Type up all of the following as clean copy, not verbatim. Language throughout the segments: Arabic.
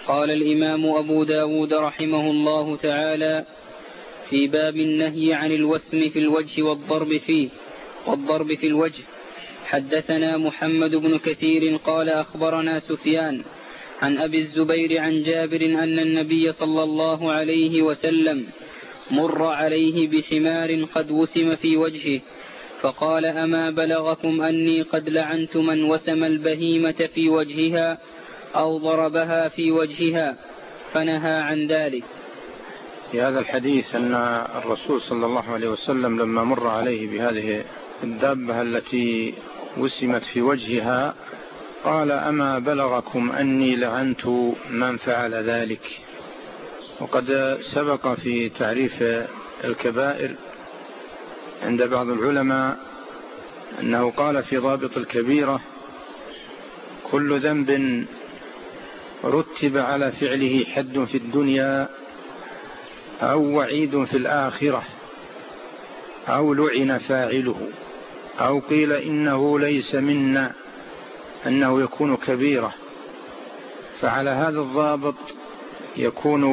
قال الإمام أبو داود رحمه الله تعالى في باب النهي عن الوسم في الوجه والضرب في الوجه. حدثنا محمد بن كثير قال أخبرنا سفيان عن أبي الزبير عن جابر أن النبي صلى الله عليه وسلم مر عليه بحمار قد وسم في وجهه فقال أما بلغكم أني قد لعنت من وسم البهيمة في وجهها أو ضربها في وجهها؟ فنهى عن ذلك. في هذا الحديث أن الرسول صلى الله عليه وسلم لما مر عليه بهذه الدابة التي وسمت في وجهها قال أما بلغكم أني لعنت من فعل ذلك. وقد سبق في تعريف الكبائر عند بعض العلماء أنه قال في ضابط الكبيرة كل ذنب رتب على فعله حد في الدنيا أو وعيد في الآخرة أو لعن فاعله أو قيل إنه ليس منا أنه يكون كبيرة. فعلى هذا الضابط يكون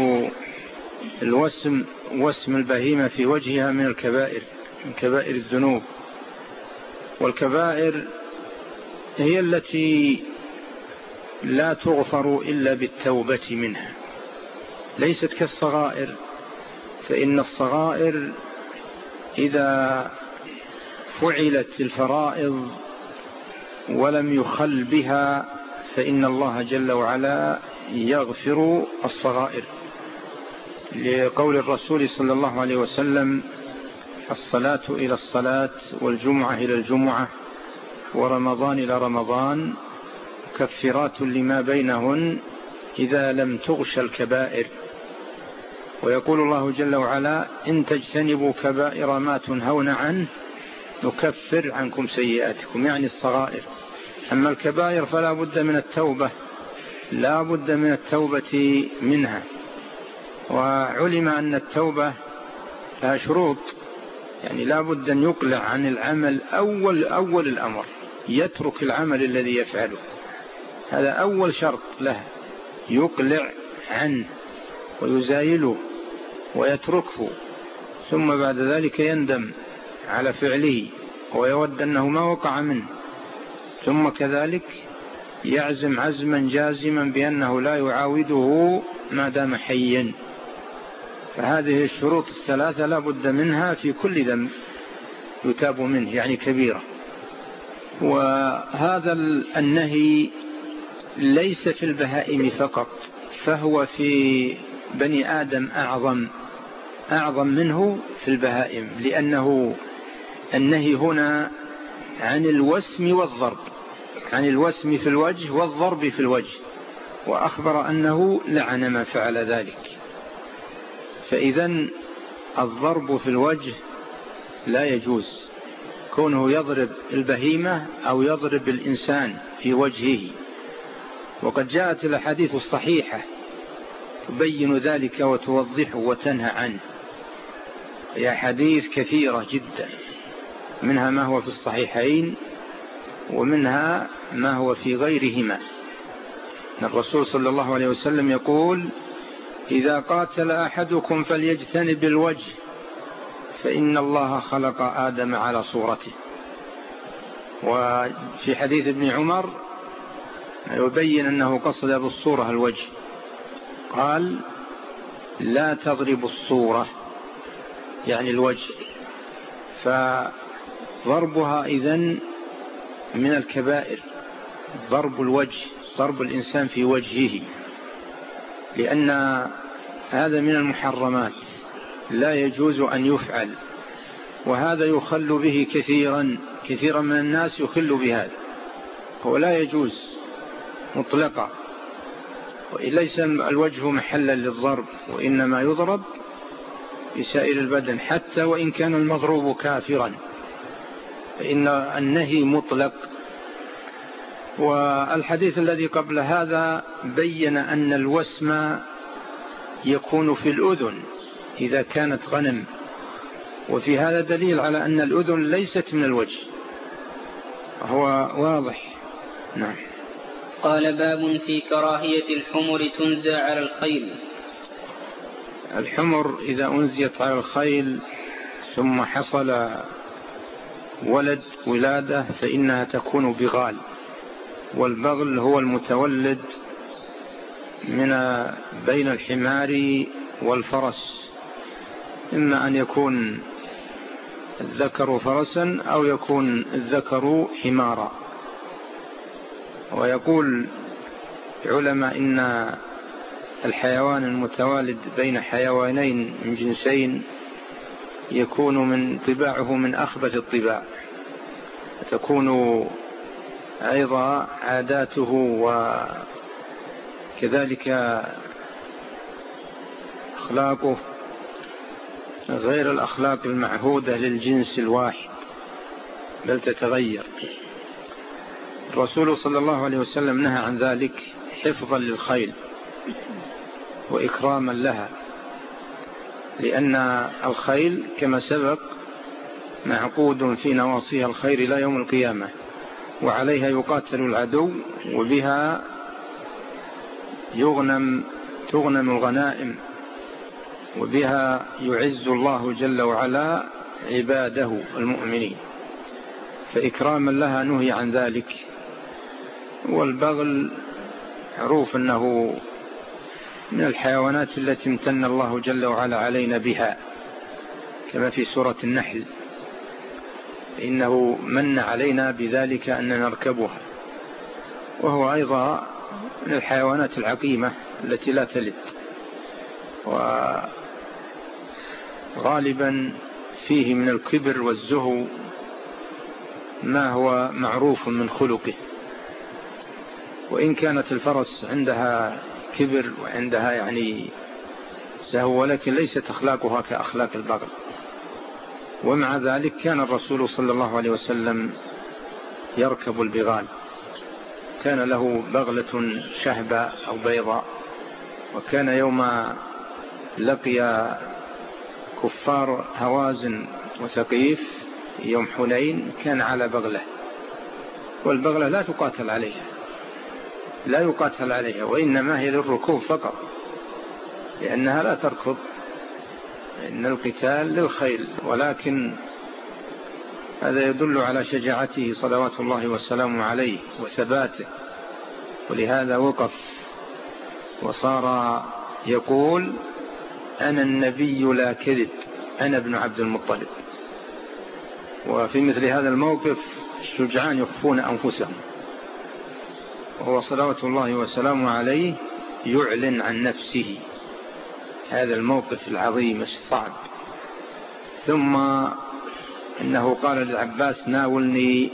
وسم البهيمة في وجهها من الكبائر، من كبائر الذنوب. والكبائر هي التي لا تغفر إلا بالتوبة منها، ليست كالصغائر، فإن الصغائر إذا فعلت الفرائض ولم يخل بها فإن الله جل وعلا يغفر الصغائر، لقول الرسول صلى الله عليه وسلم الصلاة إلى الصلاة والجمعة إلى الجمعة ورمضان إلى رمضان كفرات لما بينهن إذا لم تغش الكبائر. ويقول الله جل وعلا إن تجتنبوا كبائر ما تنهون عنه نكفر عنكم سيئاتكم، يعني الصغائر. أما الكبائر فلا بد من التوبة، لا بد من التوبة منها. وعلم أن التوبة لها شروط، يعني لا بد أن يقلع عن العمل أول الأمر، يترك العمل الذي يفعله، هذا أول شرط له، يقلع عنه ويزايله ويتركه، ثم بعد ذلك يندم على فعله ويود أنه ما وقع منه، ثم كذلك يعزم عزما جازما بأنه لا يعاوده ما دام حيا. فهذه الشروط الثلاثة لا بد منها في كل ذنب يتاب منه، يعني كبيرة. وهذا النهي ليس في البهائم فقط، فهو في بني آدم أعظم منه في البهائم، لأنه النهي هنا عن الوسم والضرب، عن الوسم في الوجه والضرب في الوجه، وأخبر أنه لعن من فعل ذلك. فإذن الضرب في الوجه لا يجوز، كونه يضرب البهيمة أو يضرب الإنسان في وجهه. وقد جاءت الأحاديث الصحيحة تبين ذلك وتوضحه وتنهى عنه، هي حديث كثيرة جدا، منها ما هو في الصحيحين ومنها ما هو في غيرهما. الرسول صلى الله عليه وسلم يقول إذا قاتل أحدكم فليجتنب الوجه فإن الله خلق آدم على صورته. وفي حديث ابن عمر يبين أنه قصد بالصورة الوجه، قال لا تضرب الصورة يعني الوجه. فضربها إذن من الكبائر، ضرب الوجه، ضرب الإنسان في وجهه، لأن هذا من المحرمات لا يجوز أن يفعل، وهذا يخل به كثيرا من الناس يخل بهذا، هو لا يجوز مطلقا، وليس الوجه محلا للضرب، وإنما يضرب بسائر البدن حتى وإن كان المضروب كافرا، فإن النهي مطلق. والحديث الذي قبل هذا بين أن الوسم يكون في الأذن إذا كانت غنم، وفي هذا دليل على أن الأذن ليست من الوجه، هو واضح. نعم. قال باب في كراهية الحمر تنزى على الخيل. الحمر إذا أنزيت على الخيل ثم حصل ولد ولادة فإنها تكون بغال، والبغل هو المتولد من بين الحمار والفرس، إما أن يكون الذكر فرسا أو يكون الذكر حمارا. ويقول علماء إن الحيوان المتوالد بين حيوانين من جنسين يكون من طباعه من أخبث الطباع، تكون أيضا عاداته وكذلك أخلاقه غير الأخلاق المعهودة للجنس الواحد، بل تتغير. الرسول صلى الله عليه وسلم نهى عن ذلك حفظا للخيل وإكراما لها، لأن الخيل كما سبق معقود في نواصيها الخير إلى يوم القيامة، وعليها يقاتل العدو، وبها تغنم الغنائم، وبها يعز الله جل وعلا عباده المؤمنين، فإكراما لها نهي عن ذلك. والبغل معروف أنه من الحيوانات التي امتن الله جل وعلا علينا بها، كما في سورة النحل، إنه من علينا بذلك أن نركبها، وهو أيضا من الحيوانات العقيمة التي لا تلد، وغالبا فيه من الكبر والزهو ما هو معروف من خلقه. وإن كانت الفرس عندها كبر وعندها يعني زهو، ولكن ليست أخلاقها كأخلاق البغل. ومع ذلك كان الرسول صلى الله عليه وسلم يركب البغال، كان له بغلة شهبة أو بيضاء، وكان يوم لقي كفار هوازن وثقيف يوم حنين كان على بغلة، والبغلة لا يقاتل عليها وإنما هي للركوب فقط، لأنها لا تركض، إن القتال للخيل. ولكن هذا يدل على شجاعته صلوات الله وسلامه عليه وثباته، ولهذا وقف وصار يقول: أنا النبي لا كذب، أنا ابن عبد المطلب. وفي مثل هذا الموقف الشجعان يخفون أنفسهم، وهو صلوات الله وسلامه عليه يعلن عن نفسه هذا الموقف العظيم الصعب. ثم إنه قال للعباس: ناولني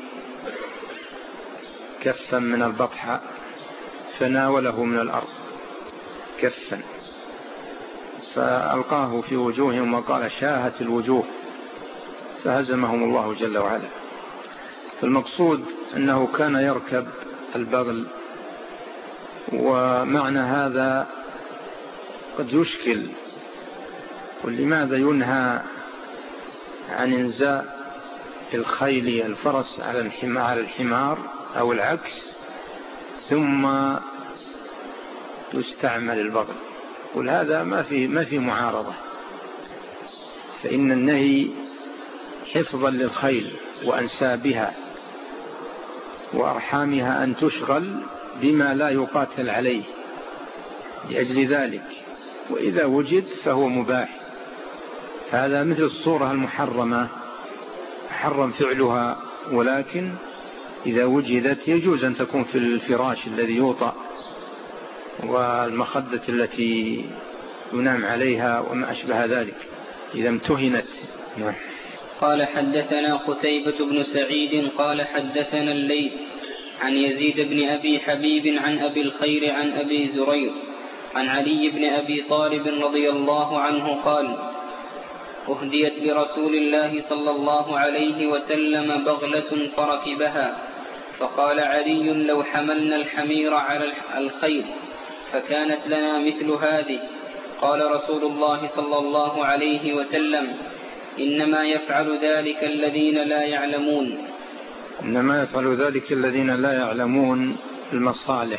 كفا من البطحاء، فناوله من الأرض كفا، فألقاه في وجوههم وقال: شاهت الوجوه، فهزمهم الله جل وعلا. فالمقصود أنه كان يركب البغل. ومعنى هذا قد يشكل، ولماذا ينهى عن انزاء الخيل الفرس على الحمار أو العكس، ثم يستعمل البغل؟ ولهذا ما في معارضة، فإن النهي حفظا للخيل وأنسابها وأرحامها أن تشغل بما لا يقاتل عليه لأجل ذلك، وإذا وجد فهو مباح. هذا مثل الصورة المحرمة، حرم فعلها، ولكن إذا وجدت يجوز أن تكون في الفراش الذي يوطأ والمخدة التي ينام عليها وما أشبه ذلك إذا امتهنت. قال: حدثنا قتيبة بن سعيد قال حدثنا الليث عن يزيد بن أبي حبيب عن أبي الخير عن أبي زرير عن علي بن أبي طالب رضي الله عنه قال: أهديت لرسول الله صلى الله عليه وسلم بغلة فركبها، فقال علي: لو حملنا الحمير على الخيل فكانت لنا مثل هذه. قال رسول الله صلى الله عليه وسلم: إنما يفعل ذلك الذين لا يعلمون. إنما يفعل ذلك الذين لا يعلمون، المصالح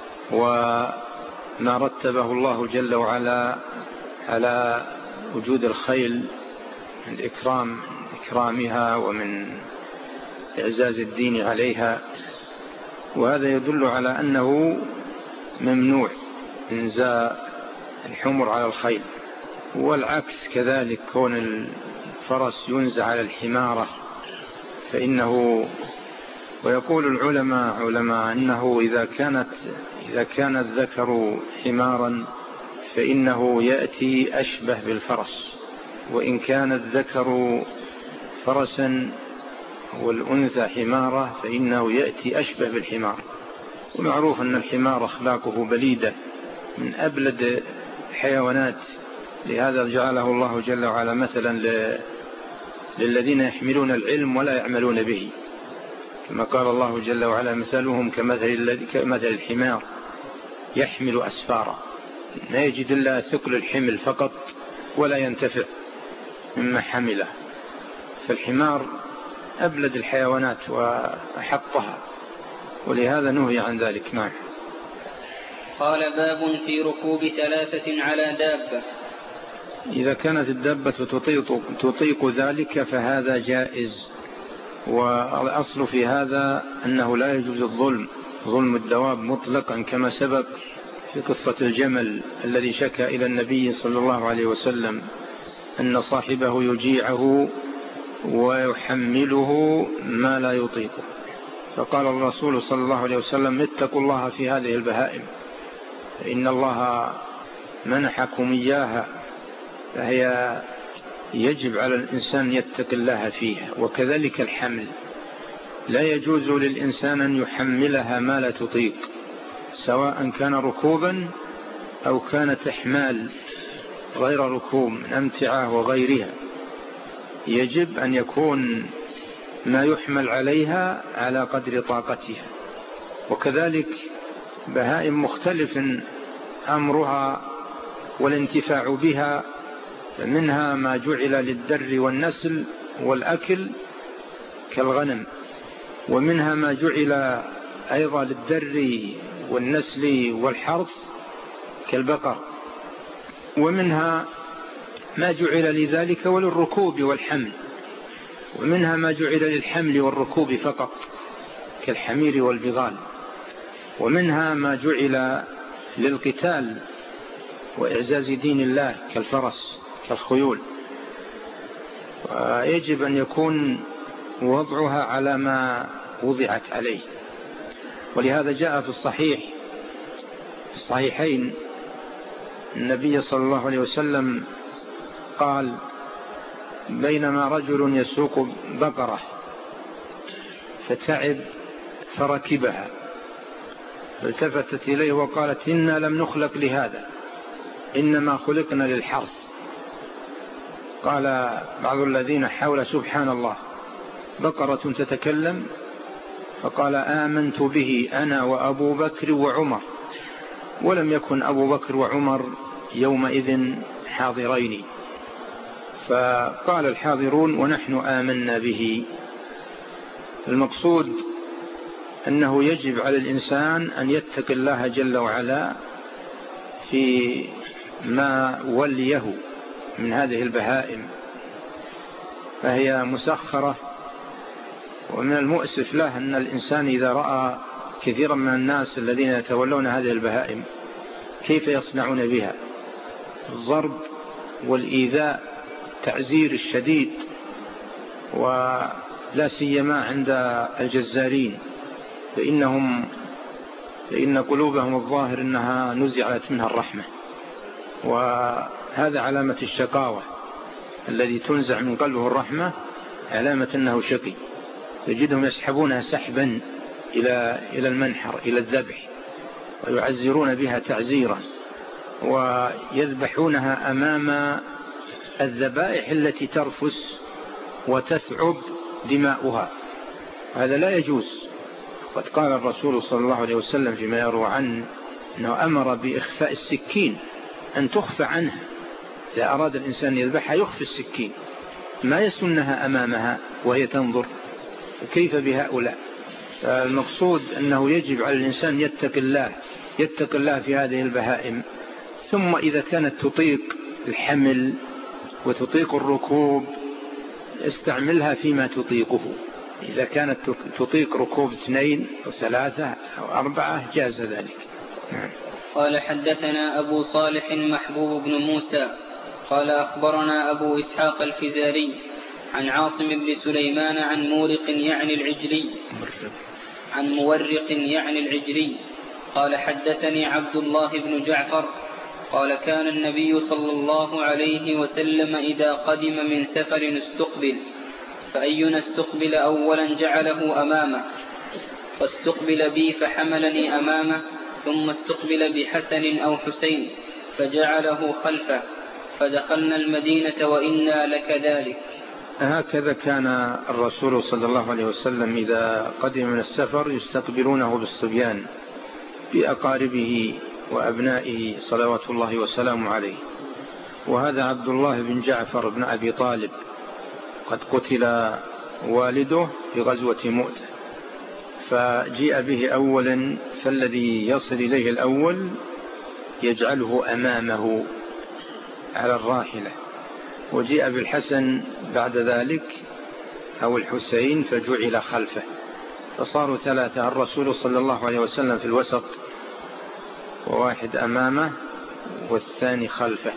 وما رتبه الله جل وعلا على وجود الخيل من إكرامها ومن إعزاز الدين عليها، وهذا يدل على أنه ممنوع إنزاء الحمر على الخيل. والعكس كذلك، كون الفرس ينزع على الحمارة فإنه، ويقول العلماء أنه إذا كان الذكر حمارا فإنه يأتي أشبه بالفرس، وإن كان الذكر فرسا والأنثى حمارة فإنه يأتي أشبه بالحمار. ومعروف أن الحمار أخلاقه بليدة من أبلد الحيوانات، لهذا جعله الله جل وعلا مثلا للذين يحملون العلم ولا يعملون به، كما قال الله جل وعلا مثلهم كمثل الحمار يحمل أسفارا، لا يجد إلا ثقل الحمل فقط ولا ينتفع مما حمله. فالحمار أبلد الحيوانات وأحقها، ولهذا نهي عن ذلك. نعم. قال: باب في ركوب 3 على دابة. إذا كانت الدابة تطيق ذلك فهذا جائز، والأصل في هذا أنه لا يجوز ظلم الدواب مطلقا، كما سبق في قصة الجمل الذي شكى إلى النبي صلى الله عليه وسلم أن صاحبه يجيعه ويحمله ما لا يطيقه، فقال الرسول صلى الله عليه وسلم: اتقوا الله في هذه البهائم فإن الله منحكم إياها، فهي يجب على الإنسان يتق الله فيها. وكذلك الحمل، لا يجوز للإنسان أن يحملها ما لا تطيق، سواء كان ركوبا أو كانت إحمال غير ركوب من أمتعة وغيرها، يجب أن يكون ما يحمل عليها على قدر طاقتها. وكذلك بهائم مختلف أمرها والانتفاع بها، منها ما جعل للدر والنسل والأكل كالغنم، ومنها ما جعل أيضا للدر والنسل والحرث كالبقر، ومنها ما جعل لذلك وللركوب والحمل، ومنها ما جعل للحمل والركوب فقط كالحمير والبغال، ومنها ما جعل للقتال وإعزاز دين الله كالفرس كالخيول. ويجب أن يكون وضعها على ما وضعت عليه. ولهذا جاء في الصحيحين النبي صلى الله عليه وسلم قال: بينما رجل يسوق بقرة فتعب فركبها، فالتفتت إليه وقالت: إنا لم نخلق لهذا، إنما خلقنا للحرث. قال بعض الذين حول: سبحان الله، بقرة تتكلم؟ فقال: آمنت به أنا وأبو بكر وعمر، ولم يكن أبو بكر وعمر يومئذ حاضرين. فقال الحاضرون: ونحن آمنا به. المقصود أنه يجب على الإنسان أن يتقي الله جل وعلا في ما وليه من هذه البهائم، فهي مسخرة. ومن المؤسف له أن الإنسان إذا رأى كثيرا من الناس الذين يتولون هذه البهائم كيف يصنعون بها، الضرب والإيذاء، تعزير الشديد، ولا سيما عند الجزارين، فإن قلوبهم الظاهر أنها نزعت منها الرحمة، وهذا علامة الشقاوة. الذي تنزع من قلبه الرحمة علامة أنه شقي. تجدهم يسحبونها سحبا إلى المنحر، إلى الذبح، ويعزرون بها تعزيرا، ويذبحونها أمام الذبائح التي ترفس وتثعب دماؤها. هذا لا يجوز. قد قال الرسول صلى الله عليه وسلم فيما يروى عنه أنه أمر بإخفاء السكين، أن تخفى عنها. إذا أراد الإنسان يذبحها يخفي السكين، ما يسنها أمامها وهي تنظر. كيف بهؤلاء؟ المقصود أنه يجب على الإنسان يتقي الله في هذه البهائم. ثم إذا كانت تطيق الحمل وتطيق الركوب استعملها فيما تطيقه. إذا كانت تطيق ركوب 2 أو 3 أو 4 جاز ذلك. قال حدثنا أبو صالح محبوب بن موسى قال أخبرنا أبو إسحاق الفزاري عن عاصم بن سليمان عن مورق يعني العجلي قال حدثني عبد الله بن جعفر قال كان النبي صلى الله عليه وسلم إذا قدم من سفر استقبل، فأينا استقبل أولا جعله أمامه، فاستقبل بي فحملني أمامه، ثم استقبل بحسن أو حسين فجعله خلفه، فدخلنا المدينة وإنا لكذلك. هكذا كان الرسول صلى الله عليه وسلم إذا قدم من السفر يستقبلونه بالصبيان بأقاربه وأبنائه صلوات الله وسلامه عليه. وهذا عبد الله بن جعفر بن أبي طالب قد قتل والده في غزوة مؤتة، فجيء به أولا، فالذي يصل إليه الأول يجعله أمامه على الراحلة، وجيء بالحسن بعد ذلك أو الحسين فجعل خلفه، فصاروا 3، الرسول صلى الله عليه وسلم في الوسط وواحد أمامه والثاني خلفه.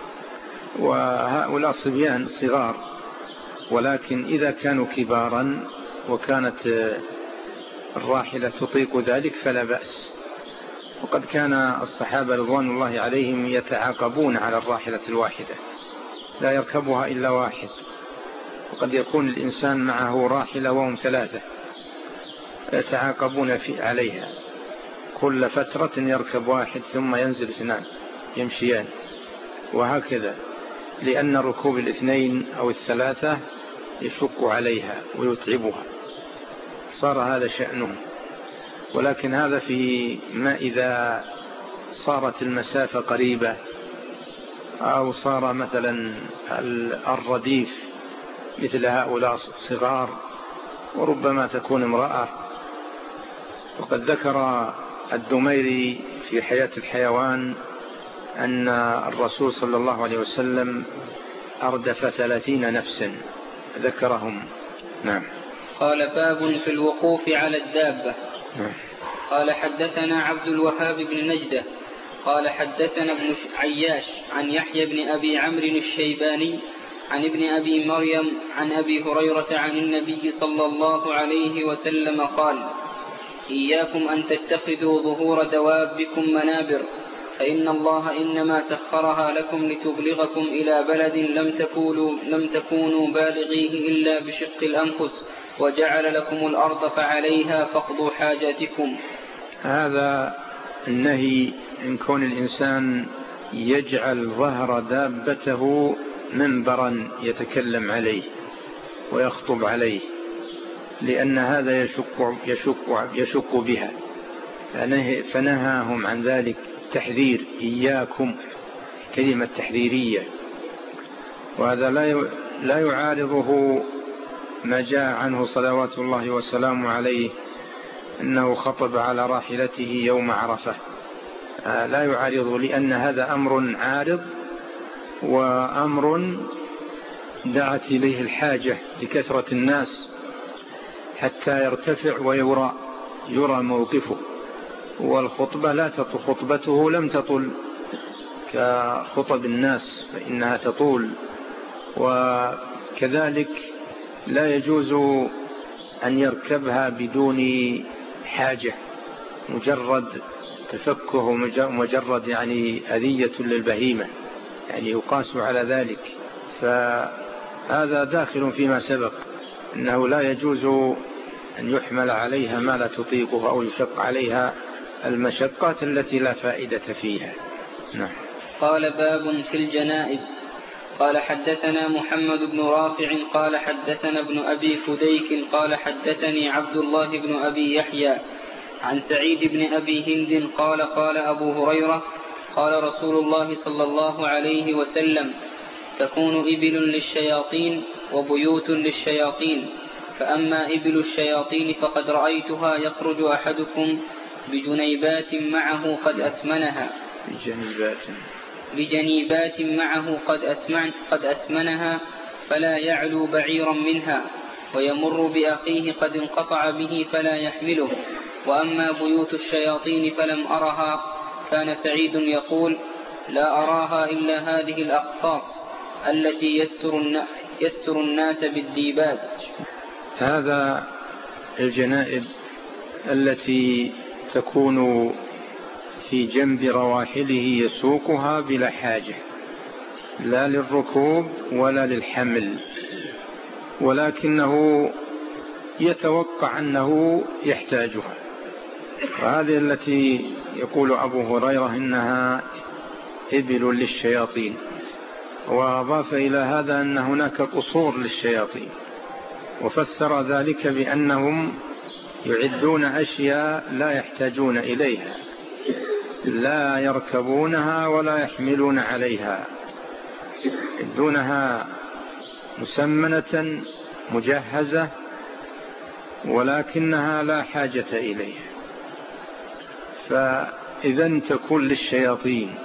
وهؤلاء صبيان صغار، ولكن إذا كانوا كبارا وكانت الراحلة تطيق ذلك فلا بأس. وقد كان الصحابة رضوان الله عليهم يتعاقبون على الراحلة الواحدة، لا يركبها إلا واحد، وقد يكون الإنسان معه راحلة وهم 3 يتعاقبون عليها، كل فترة يركب واحد ثم ينزل 2 يمشيان، وهكذا، لأن ركوب 2 أو 3 يشق عليها ويتعبها، صار هذا شأنه. ولكن هذا في ما إذا صارت المسافة قريبة أو صار مثلا الرديف مثل هؤلاء صغار، وربما تكون امرأة. وقد ذكر الدميري في حياة الحيوان أن الرسول صلى الله عليه وسلم أردف 30 نفسا ذكرهم. نعم. قال باب في الوقوف على الدابة. نعم. قال حدثنا عبد الوهاب بن نجدة قال حدثنا ابن عياش عن يحيى بن أبي عمرو الشيباني عن ابن أبي مريم عن أبي هريرة عن النبي صلى الله عليه وسلم قال: إياكم أن تتخذوا ظهور دوابكم منابر، فإن الله إنما سخرها لكم لتبلغكم إلى بلد لم تكونوا بالغيه إلا بشق الأنفس، وجعل لكم الأرض فعليها فاقضوا حاجاتكم. هذا النهي إن كون الإنسان يجعل ظهر دابته منبرا يتكلم عليه ويخطب عليه، لأن هذا يشق بها، فنهاهم عن ذلك تحذير، إياكم، كلمة تحذيرية. وهذا لا يعارضه ما جاء عنه صلوات الله وسلامه عليه أنه خطب على راحلته يوم عرفة، لا يعارضه، لأن هذا أمر عارض وأمر دعت إليه الحاجة لكثرة الناس حتى يرتفع ويرى موقفه. والخطبة لا تطول، خطبته لم تطل كخطب الناس فإنها تطول. وكذلك لا يجوز أن يركبها بدون حاجة، مجرد تفكه ومجرد أذية للبهيمة، يقاس على ذلك. فهذا داخل فيما سبق، أنه لا يجوز أن يحمل عليها ما لا تطيقه أو يشق عليها المشقات التي لا فائدة فيها. نعم. قال باب في الجنائز. قال حدثنا محمد بن رافع قال حدثنا ابن أبي فديك قال حدثني عبد الله بن أبي يحيى عن سعيد بن أبي هند قال قال أبو هريرة قال رسول الله صلى الله عليه وسلم: تكون إبل للشياطين وبيوت للشياطين، فأما إبل الشياطين فقد رأيتها يخرج أحدكم بجنيبات معه قد أسمنها فلا يعلو بعيرا منها، ويمر بأخيه قد انقطع به فلا يحمله. وأما بيوت الشياطين فلم أرها. كان سعيد يقول: لا أراها إلا هذه الأقفاص التي يستر الناس بالديباج. هذا الجنائب التي تكون في جنب رواحله يسوقها بلا حاجة، لا للركوب ولا للحمل، ولكنه يتوقع أنه يحتاجها. وهذه التي يقول أبو هريرة إنها إبل للشياطين، وأضاف إلى هذا أن هناك قصور للشياطين، وفسر ذلك بأنهم يعدون أشياء لا يحتاجون إليها، لا يركبونها ولا يحملون عليها، يعدونها مسمنة مجهزة ولكنها لا حاجة إليها. فإذا تكون للشياطين.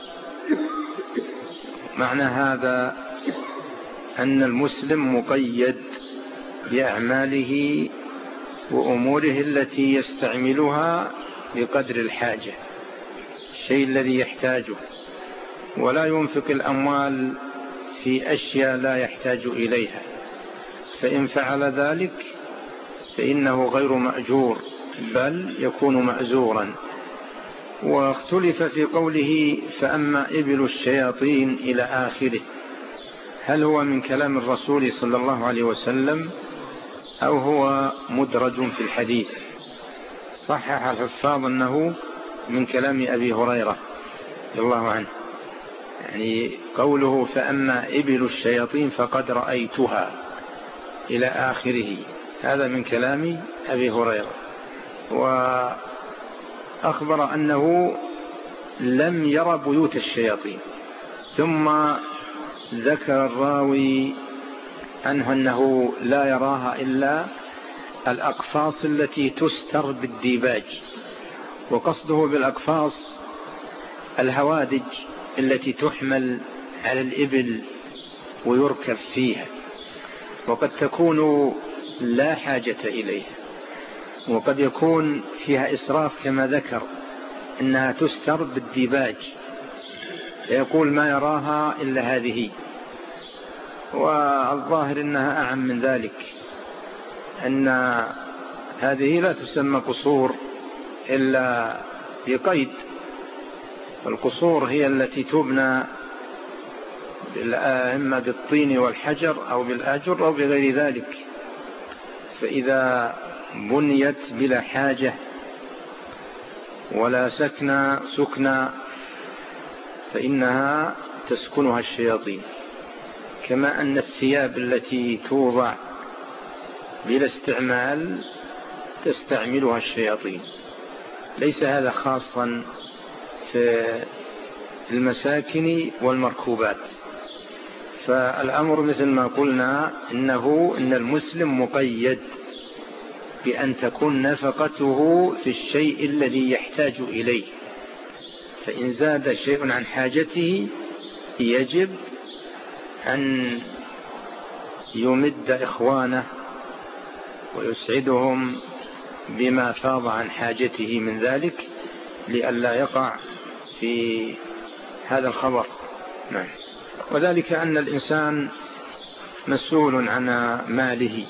معنى هذا أن المسلم مقيد بأعماله وأموره التي يستعملها بقدر الحاجة، الشيء الذي يحتاجه، ولا ينفق الأموال في أشياء لا يحتاج إليها، فإن فعل ذلك فإنه غير مأجور بل يكون مأزورا. واختلف في قوله فأما إبل الشياطين إلى آخره، هل هو من كلام الرسول صلى الله عليه وسلم أو هو مدرج في الحديث؟ صحح الحفاظ أنه من كلام أبي هريرة رضي الله عنه، يعني قوله فأما إبل الشياطين فقد رأيتها إلى آخره، هذا من كلام أبي هريرة. وأخبر أنه لم يرى بيوت الشياطين، ثم ذكر الراوي عنه أنه لا يراها إلا الأقفاص التي تستر بالديباج، وقصده بالأقفاص الهوادج التي تحمل على الإبل ويركب فيها، وقد تكون لا حاجة إليها، وقد يكون فيها إسراف كما ذكر إنها تستر بالديباج، يقول ما يراها إلا هذه. والظاهر إنها أعم من ذلك، أن هذه لا تسمى قصور إلا بقيد. القصور هي التي تبنى إما بالطين والحجر أو بالأجر أو بغير ذلك، فإذا بنيت بلا حاجة ولا سكنى فإنها تسكنها الشياطين، كما أن الثياب التي توضع بلا استعمال تستعملها الشياطين. ليس هذا خاصا في المساكن والمركوبات. فالأمر مثل ما قلنا إن المسلم مقيد بأن تكون نفقته في الشيء الذي يحتاج إليه، فإن زاد شيء عن حاجته يجب أن يمد إخوانه ويسعدهم بما فاض عن حاجته من ذلك، لئلا يقع في هذا الخبر. نعم. وذلك أن الإنسان مسؤول عن ماله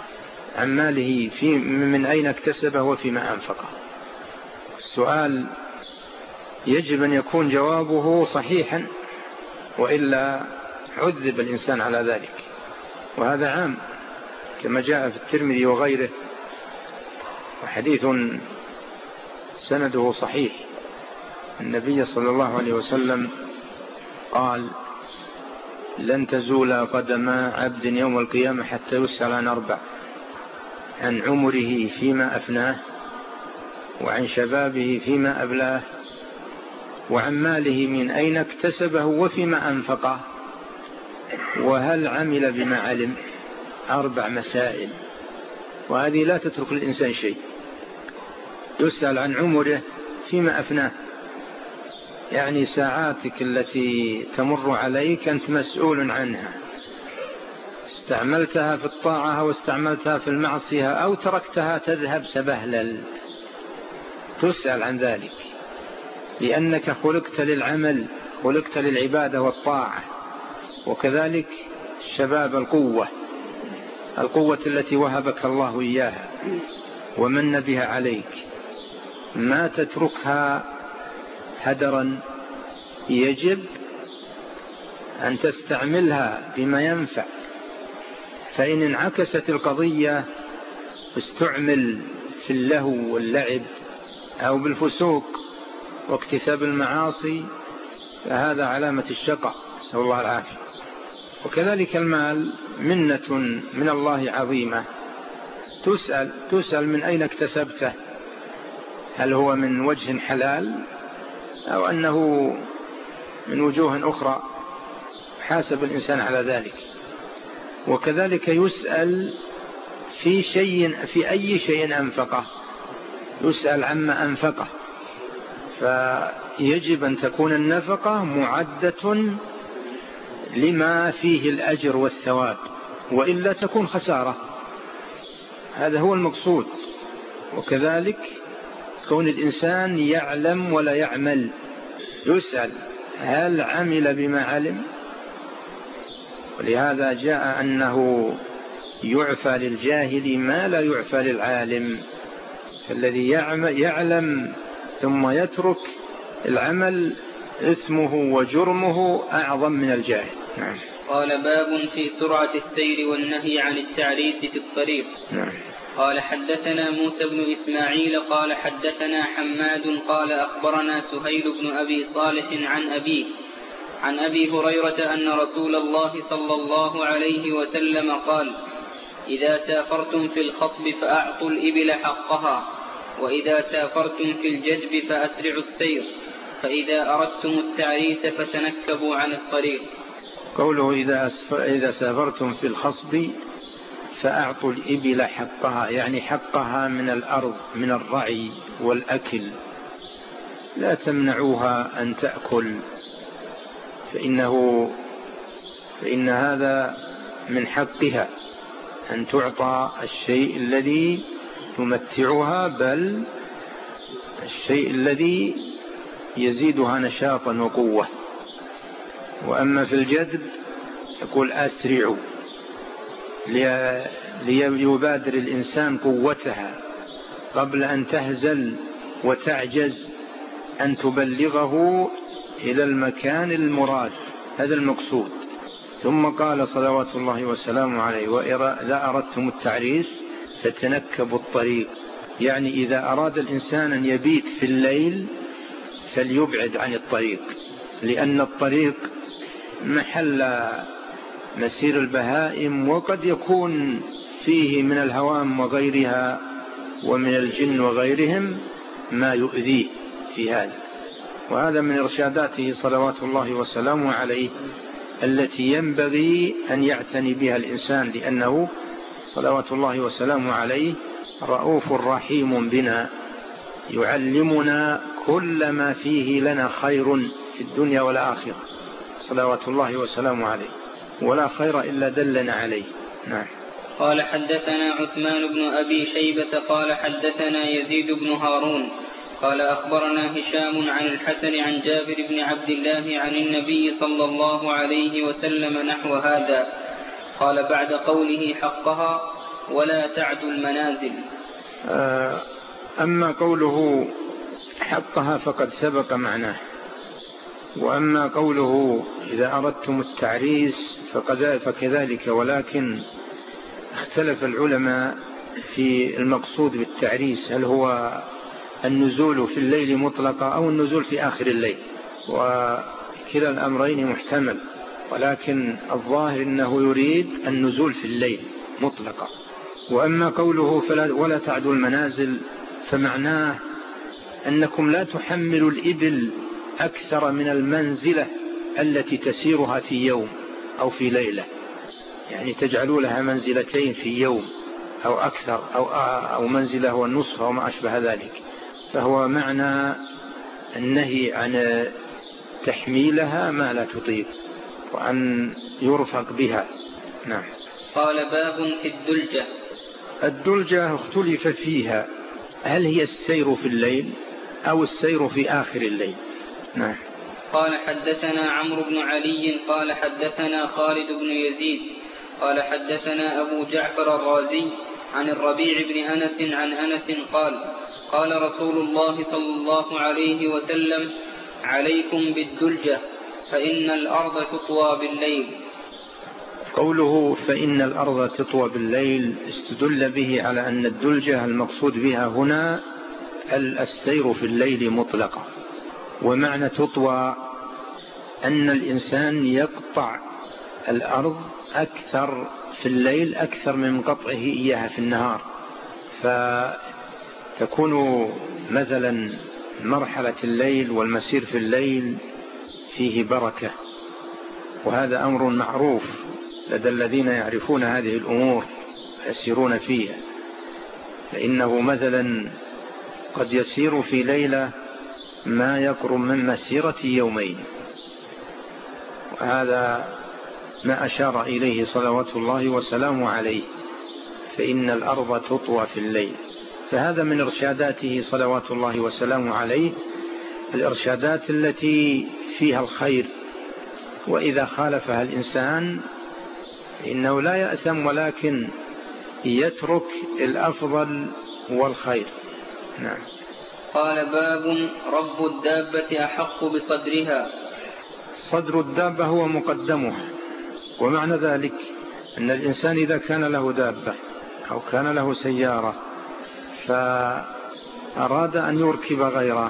من أين اكتسبه وفيما أنفقه. السؤال يجب أن يكون جوابه صحيحا، وإلا عذب الإنسان على ذلك. وهذا عام كما جاء في الترمذي وغيره، وحديث سنده صحيح. النبي صلى الله عليه وسلم قال لن تزول قدم عبد يوم القيامة حتى يسأل عن 4: عن عمره فيما أفناه، وعن شبابه فيما أبلاه، وعن ماله من أين اكتسبه وفيما أنفقه، وهل عمل بما علم. 4 مسائل وهذه لا تترك الإنسان شيء. يسأل عن عمره فيما أفناه، يعني ساعاتك التي تمر عليك أنت مسؤول عنها، استعملتها في الطاعة أو استعملتها في المعصية أو تركتها تذهب سبهلل، تسأل عن ذلك، لأنك خلقت للعمل، خلقت للعبادة والطاعة. وكذلك الشباب، القوة التي وهبك الله إياها ومن بها عليك، ما تتركها هدرا، يجب أن تستعملها بما ينفع. فإن انعكست القضية استعمل في اللهو واللعب أو بالفسوق واكتساب المعاصي، فهذا علامة الشقاء، نسأل الله العافية. وكذلك المال منة من الله عظيمة، تسأل من أين اكتسبته، هل هو من وجه حلال أو أنه من وجوه أخرى، حاسب الإنسان على ذلك. وكذلك يسأل في أي شيء أنفقه، يسأل عما أنفقه، فيجب أن تكون النفقة معدة لما فيه الأجر والثواب، وإلا تكون خسارة، هذا هو المقصود. وكذلك كون الإنسان يعلم ولا يعمل، يسأل هل عمل بما علم. ولهذا جاء أنه يعفى للجاهل ما لا يعفى للعالم، فالذي يعلم ثم يترك العمل إثمه وجرمه أعظم من الجاهل. نعم. قال باب في سرعة السير والنهي عن التعريس في الطريق. نعم. قال حدثنا موسى بن إسماعيل قال حدثنا حماد قال أخبرنا سهيل بن أبي صالح عن أبي هريرة أن رسول الله صلى الله عليه وسلم قال: إذا سافرتم في الخصب فأعطوا الإبل حقها، وإذا سافرتم في الجدب فأسرعوا السير، فإذا أردتم التعريس فتنكبوا عن الطريق. قوله إذا سافرتم في الخصب فأعطوا الإبل حقها، يعني حقها من الأرض، من الرعي والأكل، لا تمنعوها أن تأكل، فإن هذا من حقها أن تعطى الشيء الذي يمتعها، بل الشيء الذي يزيدها نشاطا وقوة. وأما في الجدب يقول أسرعوا، ليبادر الإنسان قوتها قبل أن تهزل وتعجز أن تبلغه إلى المكان المراد، هذا المقصود. ثم قال صلوات الله وسلامه عليه: وإذا أردتم التعريس فتنكبوا الطريق، يعني إذا أراد الإنسان أن يبيت في الليل فليبعد عن الطريق، لأن الطريق محل مسير البهائم، وقد يكون فيه من الهوام وغيرها ومن الجن وغيرهم ما يؤذيه في هذا. وهذا من إرشاداته صلوات الله وسلامه عليه التي ينبغي أن يعتني بها الإنسان، لأنه صلوات الله وسلامه عليه رؤوف رحيم بنا، يعلمنا كل ما فيه لنا خير في الدنيا والآخرة صلوات الله وسلامه عليه، ولا خير إلا دلنا عليه. نعم. قال حدثنا عثمان بن أبي شيبة قال حدثنا يزيد بن هارون قال أخبرنا هشام عن الحسن عن جابر بن عبد الله عن النبي صلى الله عليه وسلم نحو هذا. قال بعد قوله حقها ولا تعدوا المنازل. أما قوله حقها فقد سبق معناه، وأما قوله إذا أردتم التعريس فكذلك، ولكن اختلف العلماء في المقصود بالتعريس، هل هو النزول في الليل مطلقا أو النزول في آخر الليل، وكلا الأمرين محتمل، ولكن الظاهر أنه يريد النزول في الليل مطلقا. وأما قوله ولا تعدوا المنازل فمعناه أنكم لا تحملوا الإبل أكثر من المنزلة التي تسيرها في يوم أو في ليلة، يعني تجعلوا لها منزلتين في يوم أو أكثر أو منزلة والنصف أو ما أشبه ذلك، فهو معنى النهي عن تحميلها ما لا تطيق وأن يرفق بها. نعم. قال باب في الدلجة. الدلجة اختلف فيها، هل هي السير في الليل أو السير في آخر الليل؟ نعم. قال حدثنا عمرو بن علي قال حدثنا خالد بن يزيد قال حدثنا أبو جعفر الرازي عن الربيع بن أنس عن أنس قال قال رسول الله صلى الله عليه وسلم عليكم بالدلجة فإن الأرض تطوى بالليل. قوله فإن الأرض تطوى بالليل استدل به على أن الدلجة المقصود بها هنا السير في الليل مطلقا، ومعنى تطوى أن الإنسان يقطع الأرض أكثر في الليل أكثر من قطعه إياها في النهار، فتكون مثلا مرحلة الليل والمسير في الليل فيه بركة، وهذا أمر معروف لدى الذين يعرفون هذه الأمور يسيرون فيها، فإنه مثلا قد يسير في ليلة ما يقرب من مسيرة يومين، وهذا ما أشار إليه صلوات الله وسلامه عليه، فإن الأرض تطوى في الليل. فهذا من إرشاداته صلوات الله وسلامه عليه، الإرشادات التي فيها الخير، وإذا خالفها الإنسان إنه لا يأثم ولكن يترك الأفضل والخير. نعم. قال باب رب الدابة أحق بصدرها. صدر الدابة هو مقدمها، ومعنى ذلك أن الإنسان إذا كان له دابة أو كان له سيارة فأراد أن يركب غيره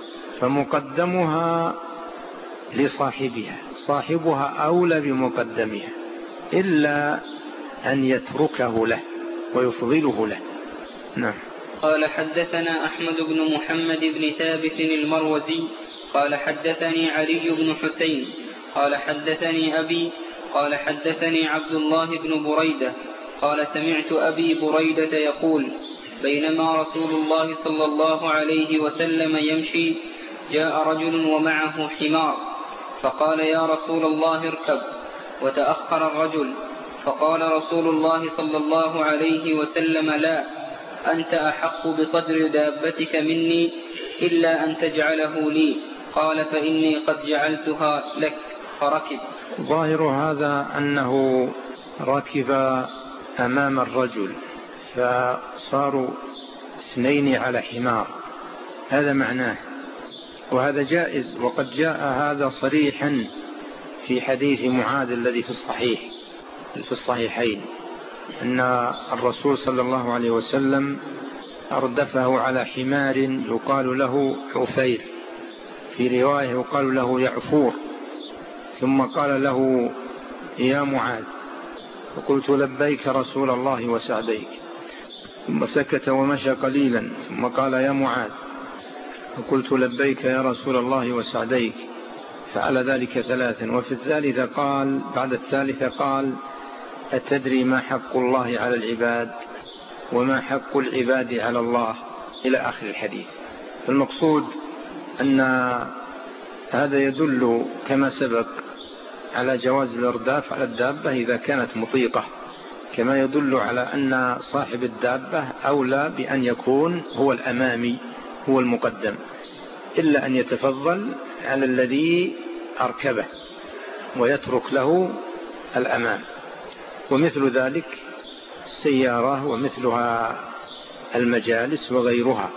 فمقدمها لصاحبها، صاحبها أولى بمقدمها إلا أن يتركه له ويفضله له. نعم. قال حدثنا أحمد بن محمد بن ثابت المروزي قال حدثني علي بن حسين قال حدثني أبي قال حدثني عبد الله بن بريدة قال سمعت أبي بريدة يقول بينما رسول الله صلى الله عليه وسلم يمشي جاء رجل ومعه حمار فقال يا رسول الله اركب، وتأخر الرجل فقال رسول الله صلى الله عليه وسلم لا، أنت أحق بصدر دابتك مني إلا أن تجعله لي، قال فإني قد جعلتها لك، فركب. ظاهر هذا أنه ركب أمام الرجل فصاروا اثنين على حمار، هذا معناه، وهذا جائز، وقد جاء هذا صريحا في حديث معاذ الذي في الصحيحين أن الرسول صلى الله عليه وسلم أردفه على حمار يقال له عفير، في رواية يقال له يعفور، ثم قال له يا معاذ، فقلت لبيك رسول الله وسعديك، ثم سكت ومشى قليلا ثم قال يا معاذ، فقلت لبيك يا رسول الله وسعديك، فعل ذلك ثلاثا، وفي الثالثة قال بعد الثالثة قال أتدري ما حق الله على العباد وما حق العباد على الله، إلى آخر الحديث. فالمقصود أن هذا يدل كما سبق على جواز الإرداف على الدابة إذا كانت مطيقة، كما يدل على أن صاحب الدابة أولى بأن يكون هو الأمامي هو المقدم، إلا أن يتفضل على الذي أركبه ويترك له الأمام. ومثل ذلك السيارة ومثلها المجالس وغيرها،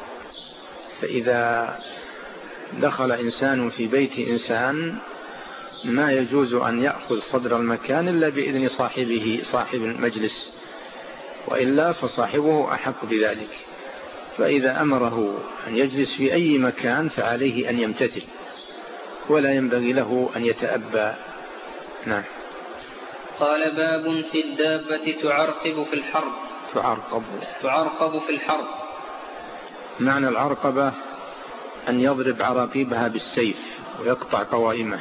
فإذا دخل إنسان في بيت إنسان ما يجوز أن يأخذ صدر المكان إلا بإذن صاحبه صاحب المجلس، وإلا فصاحبه أحق بذلك، فإذا أمره أن يجلس في أي مكان فعليه أن يمتثل ولا ينبغي له أن يتأبى. نعم. قال باب في الدابة تعرقب في الحرب. تعرقب في الحرب. معنى العرقبة أن يضرب عراقيبها بالسيف ويقطع قوائمها،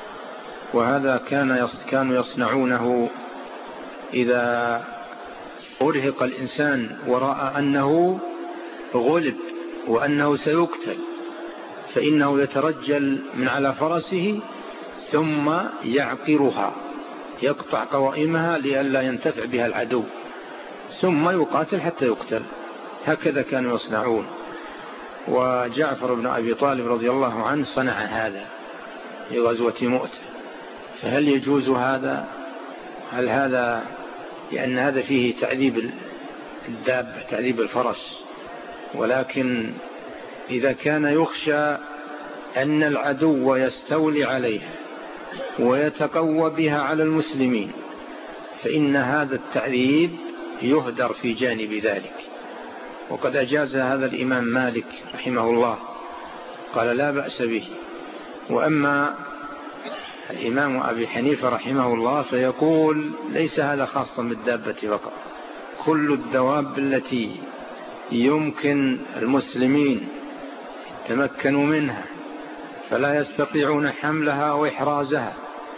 وهذا كانوا يصنعونه إذا أرهق الإنسان وراء أنه غلب وأنه سيقتل، فإنه يترجل من على فرسه ثم يعقرها، يقطع قوائمها لئلا ينتفع بها العدو، ثم يقاتل حتى يقتل. هكذا كانوا يصنعون. وجعفر بن أبي طالب رضي الله عنه صنع هذا في غزوة مؤتة. فهل يجوز هذا؟ هل هذا لأن هذا فيه تعذيب الدابة، تعذيب الفرس، ولكن إذا كان يخشى أن العدو يستولي عليها ويتقوى بها على المسلمين فإن هذا التعذيب يهدر في جانب ذلك. وقد أجاز هذا الإمام مالك رحمه الله، قال لا بأس به. وأما الإمام أبي حنيفة رحمه الله فيقول ليس هذا خاصا بالدابة فقط، كل الدواب التي يمكن المسلمين تمكنوا منها فلا يستطيعون حملها وإحرازها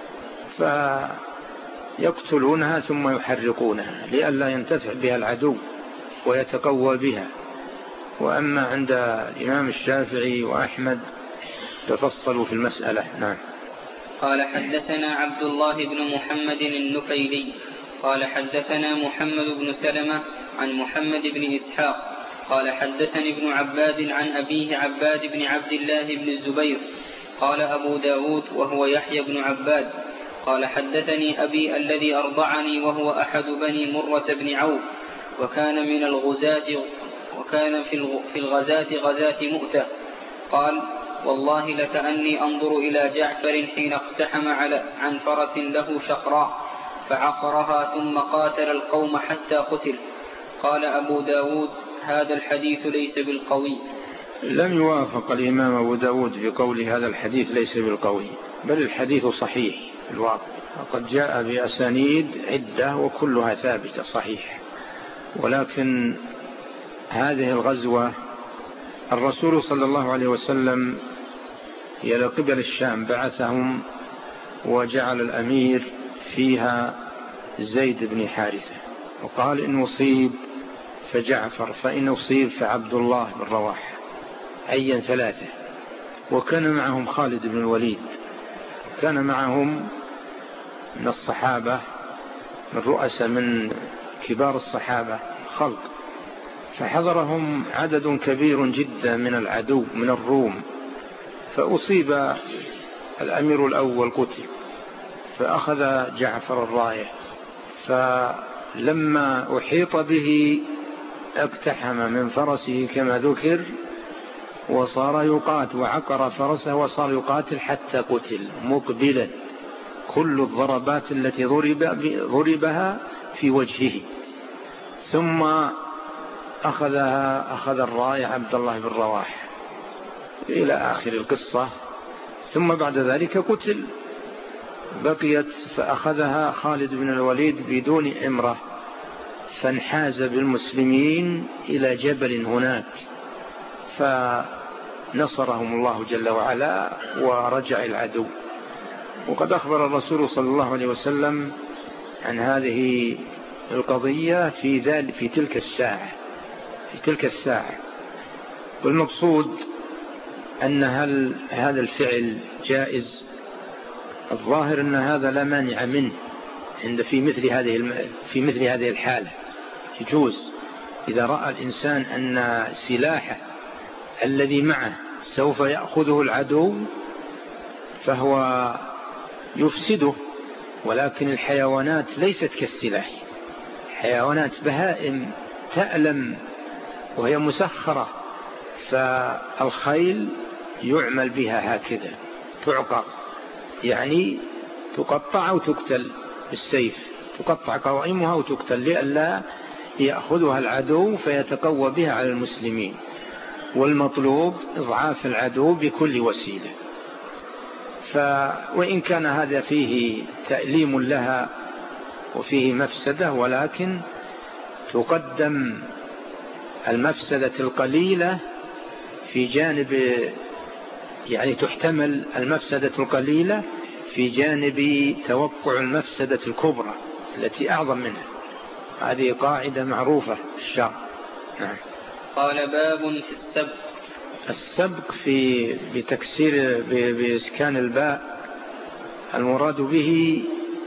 فيقتلونها ثم يحرقونها لئلا ينتفع بها العدو ويتقوى بها. وأما عند الإمام الشافعي وأحمد تفصلوا في المسألة. نعم. قال حدثنا عبد الله بن محمد النفيلي قال حدثنا محمد بن سلمة عن محمد بن إسحاق قال حدثني ابن عباد عن أبيه عباد بن عبد الله بن الزبير قال أبو داود وهو يحيى بن عباد قال حدثني أبي الذي أرضعني وهو أحد بني مرة بن عوف وكان من الغزاة وكان في الغزاة غزاة مؤتة قال والله لكأني أنظر إلى جعفر حين اقتحم عن فرس له شقراء فعقرها ثم قاتل القوم حتى قتل. قال أبو داود هذا الحديث ليس بالقوي. لم يوافق الإمام أبو داود بقول هذا الحديث ليس بالقوي، بل الحديث صحيح الواقع، وقد جاء بأسانيد عدة وكلها ثابتة صحيح. ولكن هذه الغزوة الرسول صلى الله عليه وسلم إلى قبل الشام بعثهم وجعل الأمير فيها زيد بن حارثة، وقال إن أصيب فجعفر، فإن أصيب فعبد الله بن رواحة، عين ثلاثة. وكان معهم خالد بن الوليد، كان معهم من الصحابة من رؤساء من كبار الصحابة خلق، فحضرهم عدد كبير جدا من العدو من الروم، فأصيب الأمير الأول قتل، فأخذ جعفر الراية، فلما أحيط به اقتحم من فرسه كما ذكر وصار يقاتل، وعقر فرسه وصار يقاتل حتى قتل مقبلا، كل الضربات التي ضربها في وجهه. ثم أخذ الراية عبد الله بن رواحة إلى آخر القصة. ثم بعد ذلك قتل، بقيت فأخذها خالد بن الوليد بدون إمرة، فانحاز بالمسلمين إلى جبل هناك، فنصرهم الله جل وعلا ورجع العدو. وقد أخبر الرسول صلى الله عليه وسلم عن هذه القضية في تلك الساعة. والمقصود أن هل هذا الفعل جائز؟ الظاهر أن هذا لا مانع منه في مثل هذه الحالة، يجوز إذا رأى الإنسان أن سلاحه الذي معه سوف يأخذه العدو فهو يفسده. ولكن الحيوانات ليست كالسلاح، حيوانات بهائم تألم وهي مسخرة، فالخيل يعمل بها هكذا تعقر، يعني تقطع وتقتل بالسيف، تقطع قوائمها وتقتل لئلا يأخذها العدو فيتقوى بها على المسلمين. والمطلوب إضعاف العدو بكل وسيلة. وإن كان هذا فيه تأليم لها وفيه مفسدة، ولكن تقدم المفسدة القليلة في جانب، يعني تحتمل المفسدة القليلة في جانب توقع المفسدة الكبرى التي أعظم منها. هذه قاعدة معروفة في الشرع. نعم. قال باب في السبق. السبق بتكسير بإسكان الباء المراد به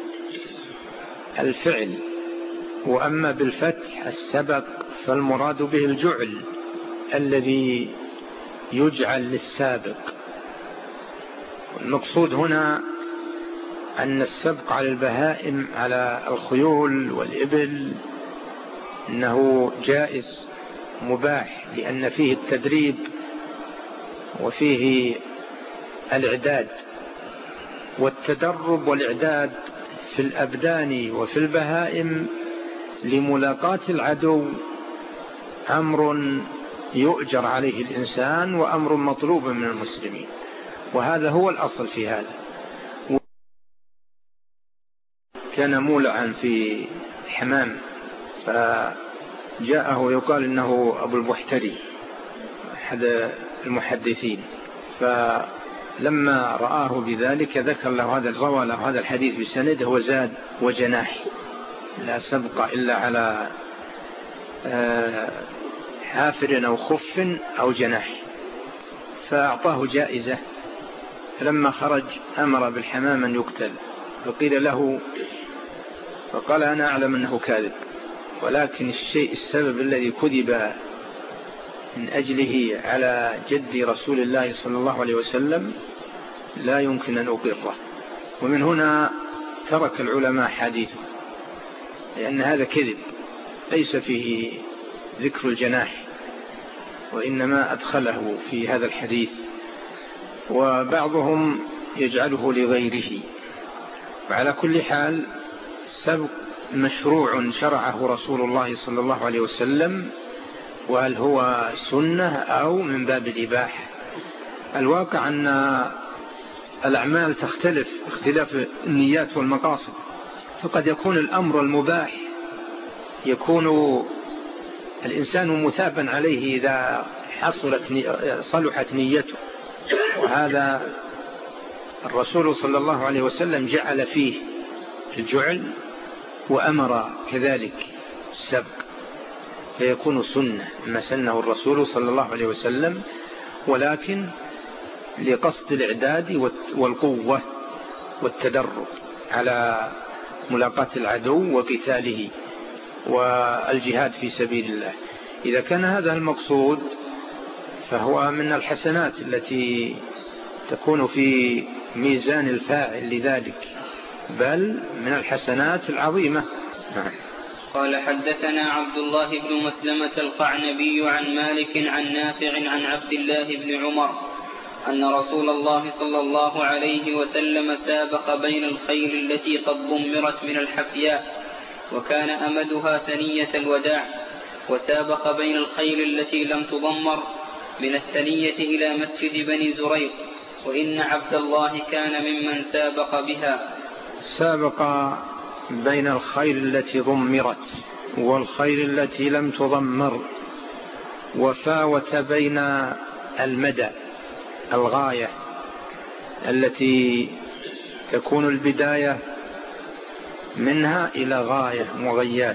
الفعل، وأما بالفتح السبق فالمراد به الجعل الذي يجعل للسابق. المقصود هنا أن السبق على البهائم على الخيول والإبل إنه جائز مباح، لأن فيه التدريب وفيه الإعداد، والتدرب والإعداد في الأبدان وفي البهائم لملاقاة العدو أمر يؤجر عليه الإنسان وأمر مطلوب من المسلمين، وهذا هو الأصل في هذا. كان مولعا في حمام فجاءه يقال إنه أبو البحتري أحد المحدثين، فلما رآه بذلك ذكر له هذا الروى له هذا الحديث بسنده وزاد وجناح لا سبق إلا على حافر أو خف أو جناح، فأعطاه جائزة. فلما خرج أمر بالحمام أن يقتل، فقيل له فقال أنا أعلم أنه كاذب، ولكن السبب الذي كذب من أجله على جد رسول الله صلى الله عليه وسلم لا يمكن أن أقره. ومن هنا ترك العلماء حديثه، لأن هذا كذب ليس فيه ذكر الجناح، وإنما أدخله في هذا الحديث، وبعضهم يجعله لغيره. وعلى كل حال السبق مشروع شرعه رسول الله صلى الله عليه وسلم، وهل هو سنة أو من باب الإباحة؟ الواقع أن الأعمال تختلف اختلاف النيات والمقاصد، فقد يكون الأمر المباح يكون الإنسان مثابا عليه إذا صلحت نيته، وهذا الرسول صلى الله عليه وسلم جعل فيه الجعل وأمر كذلك السبق، فيكون سنة ما سنه الرسول صلى الله عليه وسلم، ولكن لقصد الإعداد والقوة والتدرب على ملاقاة العدو وقتاله والجهاد في سبيل الله. إذا كان هذا المقصود فهو من الحسنات التي تكون في ميزان الفاعل لذلك، بل من الحسنات العظيمة. قال حدثنا عبد الله بن مسلمة القعنبي عن مالك عن نافع عن عبد الله بن عمر أن رسول الله صلى الله عليه وسلم سابق بين الخيل التي قد ضمرت من الحفياء، وكان أمدها ثنية الوداع، وسابق بين الخيل التي لم تضمر من الثنية إلى مسجد بني زريق، وإن عبد الله كان ممن سابق بها. سابق بين الخيل التي ضمرت والخيل التي لم تضمر، وفاوت بين المدى الغاية التي تكون البداية منها إلى غاية مغيات.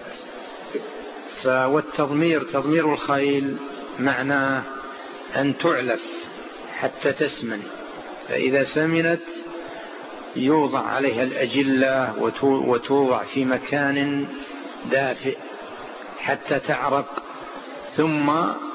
والتضمير تضمير الخيل معناه أن تعلف حتى تسمن، فإذا سمنت يوضع عليها الأجلة وتوضع في مكان دافئ حتى تعرق، ثم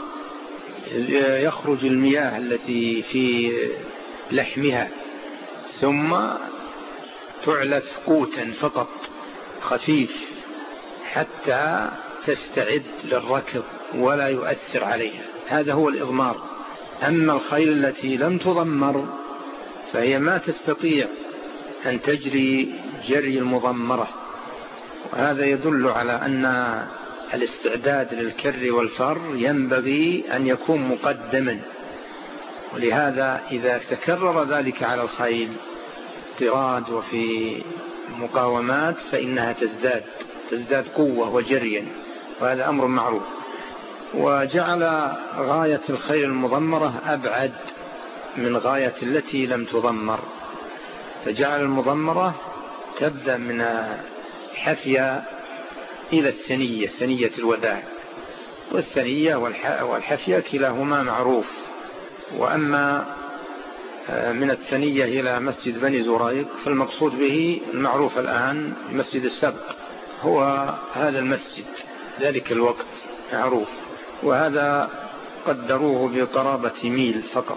يخرج المياه التي في لحمها، ثم تعلف قوتا فقط خفيف حتى تستعد للركض ولا يؤثر عليها. هذا هو الإضمار. أما الخيل التي لم تضمر فهي ما تستطيع أن تجري جري المضمرة، وهذا يدل على أن الاستعداد للكر والفر ينبغي أن يكون مقدما. ولهذا إذا تكرر ذلك على الخيل اضطراد وفي مقاومات فإنها تزداد قوة وجريا، وهذا أمر معروف. وجعل غاية الخيل المضمرة أبعد من غاية التي لم تضمر، فجعل المضمرة تبدأ من حفيا إلى الثنية، ثنية الوداع. والثنية والحفية كلاهما معروف. وأما من الثنية إلى مسجد بني زريق فالمقصود به المعروف الآن مسجد السبق، هو هذا المسجد ذلك الوقت معروف، وهذا قدروه بقرابة ميل فقط.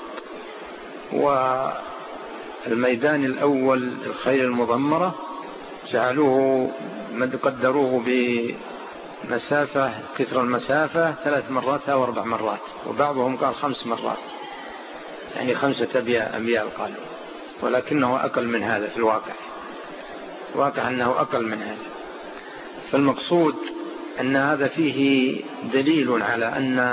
والميدان الأول الخيل المضمرة جعلوه قدروه بمسافة كثر المسافة 3 مرات أو 4 مرات، وبعضهم قال 5 مرات، يعني 5 أميال قالوا، ولكنه أقل من هذا في الواقع أنه أقل من هذا. فالمقصود أن هذا فيه دليل على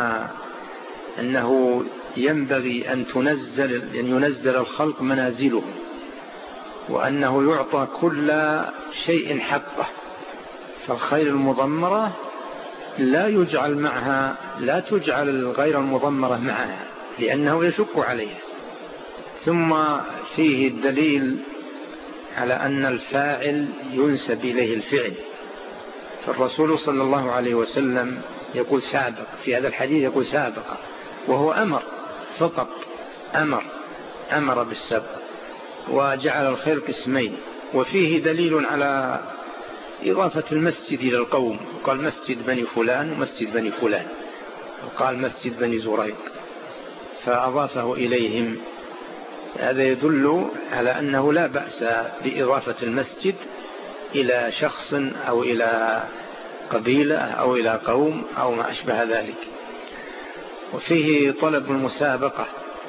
أنه ينبغي أن ينزل الخلق منازله، وأنه يعطى كل شيء حقه. فالخيل المضمرة لا تجعل الغير المضمرة معها لأنه يشق عليها. ثم فيه الدليل على أن الفاعل ينسب إليه الفعل، فالرسول صلى الله عليه وسلم يقول سابق في هذا الحديث، يقول سابق، وهو أمر فقط، أمر بالسبق، وجعل الخيل قسمين. وفيه دليل على إضافة المسجد إلى القوم، قال مسجد بني فلان ومسجد بني فلان، وقال مسجد بني زريق فأضافه إليهم. هذا يدل على أنه لا بأس بإضافة المسجد إلى شخص أو إلى قبيلة أو إلى قوم أو ما أشبه ذلك. وفيه طلب المسابقة.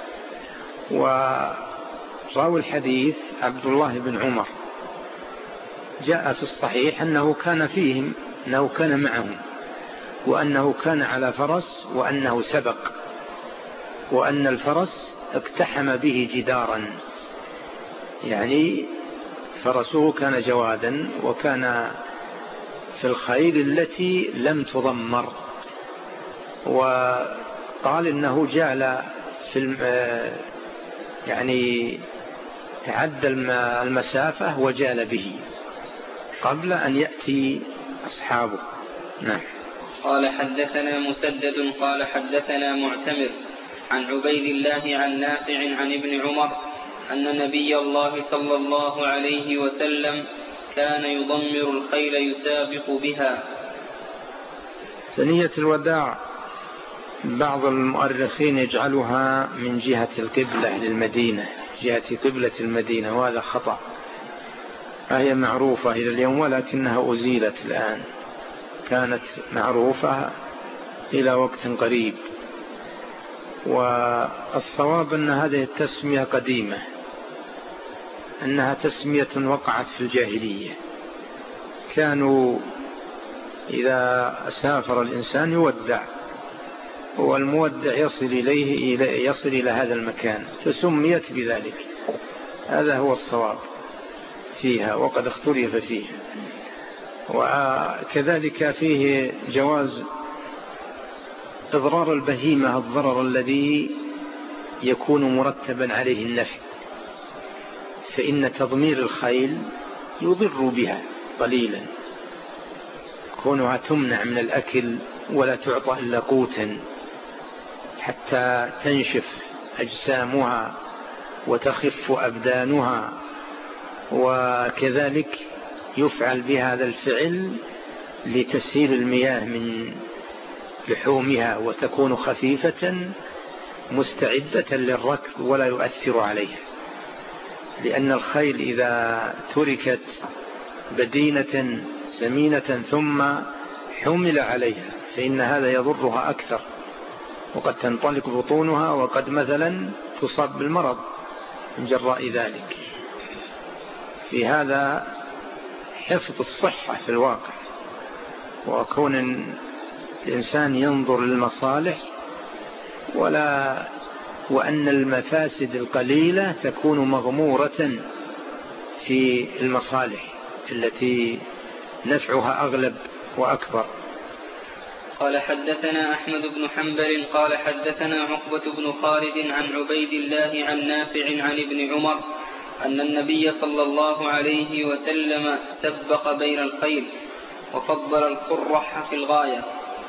وراوي الحديث عبد الله بن عمر جاء في الصحيح أنه كان فيهم، أنه كان معهم، وأنه كان على فرس، وأنه سبق، وأن الفرس اقتحم به جدارا، يعني فرسه كان جوادا، وكان في الخيل التي لم تضمر. وقال إنه جعل يعني تعدى المسافة وجال به قبل أن يأتي أصحابه. نعم. قال حدثنا مسدد قال حدثنا معتمر عن عبيد الله عن نافع عن ابن عمر أن نبي الله صلى الله عليه وسلم كان يضمر الخيل يسابق بها. ثنية الوداع بعض المؤرخين يجعلها من جهة القبلة للمدينة، جهة قبلة المدينة، وهذا خطأ. هي معروفة إلى اليوم ولكنها أزيلت الآن، كانت معروفة إلى وقت قريب. والصواب أن هذه التسمية قديمة، أنها تسمية وقعت في الجاهلية. كانوا إذا سافر الإنسان يودع، والمودع يصل إلى هذا المكان، فسميت بذلك. هذا هو الصواب فيها، وقد اختلف فيها. وكذلك فيه جواز إضرار البهيمة الضرر الذي يكون مرتبا عليه النفع، فإن تضمير الخيل يضر بها قليلا، كونها تمنع من الأكل ولا تعطى إلا قوتا حتى تنشف أجسامها وتخف أبدانها. وكذلك يفعل بهذا الفعل لتسهيل المياه من لحومها، وتكون خفيفة مستعدة للركض ولا يؤثر عليها. لأن الخيل إذا تركت بدينة سمينة ثم حمل عليها فإن هذا يضرها أكثر، وقد تنطلق بطونها، وقد مثلا تصاب بالمرض من جراء ذلك. في هذا حفظ الصحة في الواقع، وكون الإنسان ينظر للمصالح وأن المفاسد القليلة تكون مغمورة في المصالح التي نفعها أغلب وأكبر. قال حدثنا أحمد بن حنبل قال حدثنا عقبة بن خالد عن عبيد الله عن نافع عن ابن عمر أن النبي صلى الله عليه وسلم سبق بين الخيل وفضل القرح في الغاية.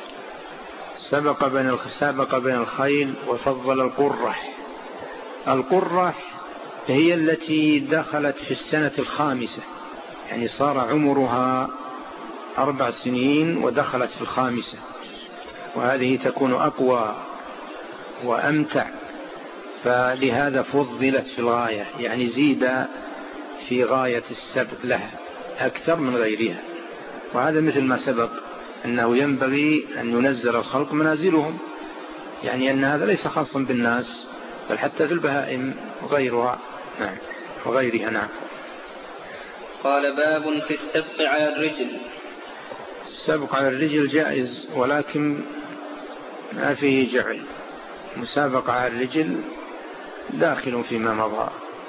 سابق بين الخيل وفضل القرح. القرح هي التي دخلت في السنة الخامسة، يعني صار عمرها 4 سنين ودخلت في الخامسة، وهذه تكون أقوى وأمتع، فلهذا فضلت في الغاية، يعني زيد في غاية السبق لها أكثر من غيرها. وهذا مثل ما سبق أنه ينبغي أن ينزل الخلق منازلهم، يعني أن هذا ليس خاصا بالناس بل حتى في البهائم وغيرها. نعم وغيرها. نعم. قال باب في السبق على الرجل. السبق على الرجل جائز، ولكن ما فيه جعل. مسابقة على الرجل داخل فيما مضى،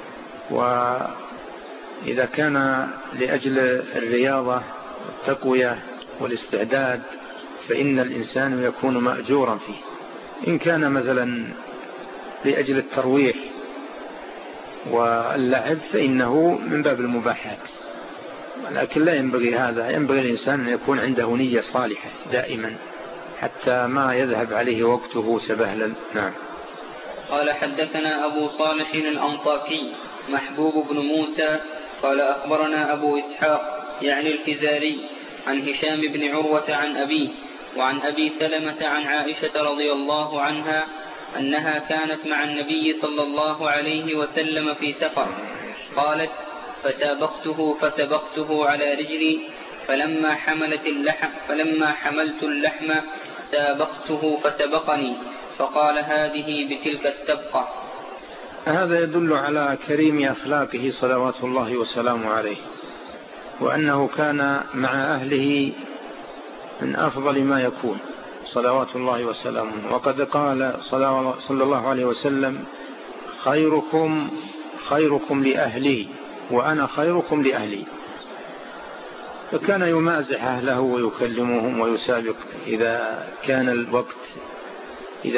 وإذا كان لأجل الرياضة والتقوية والاستعداد فإن الإنسان يكون مأجورا فيه. إن كان مثلا لأجل الترويح واللعب فإنه من باب المباحات، ولكن لا ينبغي هذا. ينبغي الإنسان أن يكون عنده نية صالحة دائما حتى ما يذهب عليه وقته سبهلا. نعم. قال حدثنا أبو صالح الأنطاكي محبوب بن موسى قال أخبرنا أبو إسحاق يعني الفزاري عن هشام بن عروة عن أبيه وعن أبي سلمة عن عائشة رضي الله عنها أنها كانت مع النبي صلى الله عليه وسلم في سفر. قالت فسبقته على رجلي فلما حملت اللحم سابقته فسبقني فقال هذه بتلك السبقة. هذا يدل على كريم أخلاقه صلوات الله وسلامه عليه، وأنه كان مع أهله من أفضل ما يكون صلوات الله وسلامه. وقد قال صلى الله عليه وسلم خيركم لأهلي وأنا خيركم لأهلي. فكان يمازح أهله ويكلمهم ويسابق إذا كان الوقت، إذا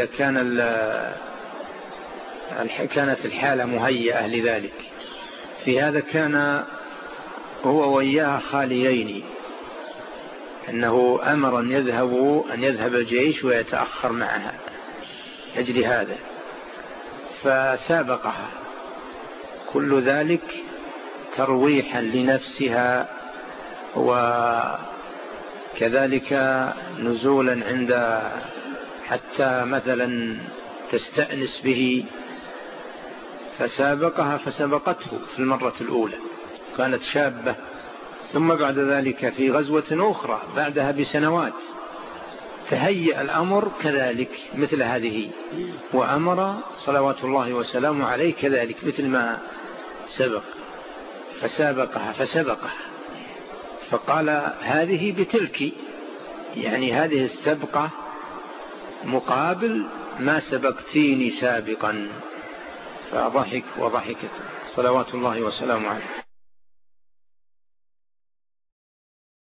كانت الحالة مهيئة لذلك. في هذا كان هو وإياها خاليين، أنه أمر أن يذهب الجيش ويتأخر معها أجل هذا فسابقها، كل ذلك ترويحا لنفسها وكذلك نزولا عند حتى مثلا تستأنس به. فسابقها فسبقته في المرة الأولى، كانت شابة. ثم بعد ذلك في غزوة أخرى بعدها بسنوات تهيأ الأمر كذلك مثل هذه، وأمر صلوات الله وسلامه عليه كذلك مثل ما سبق، فسبقها فقال هذه بتلك، يعني هذه السبقة مقابل ما سبقتيني سابقا. فضحك وضحكت صلوات الله وسلامه عليه.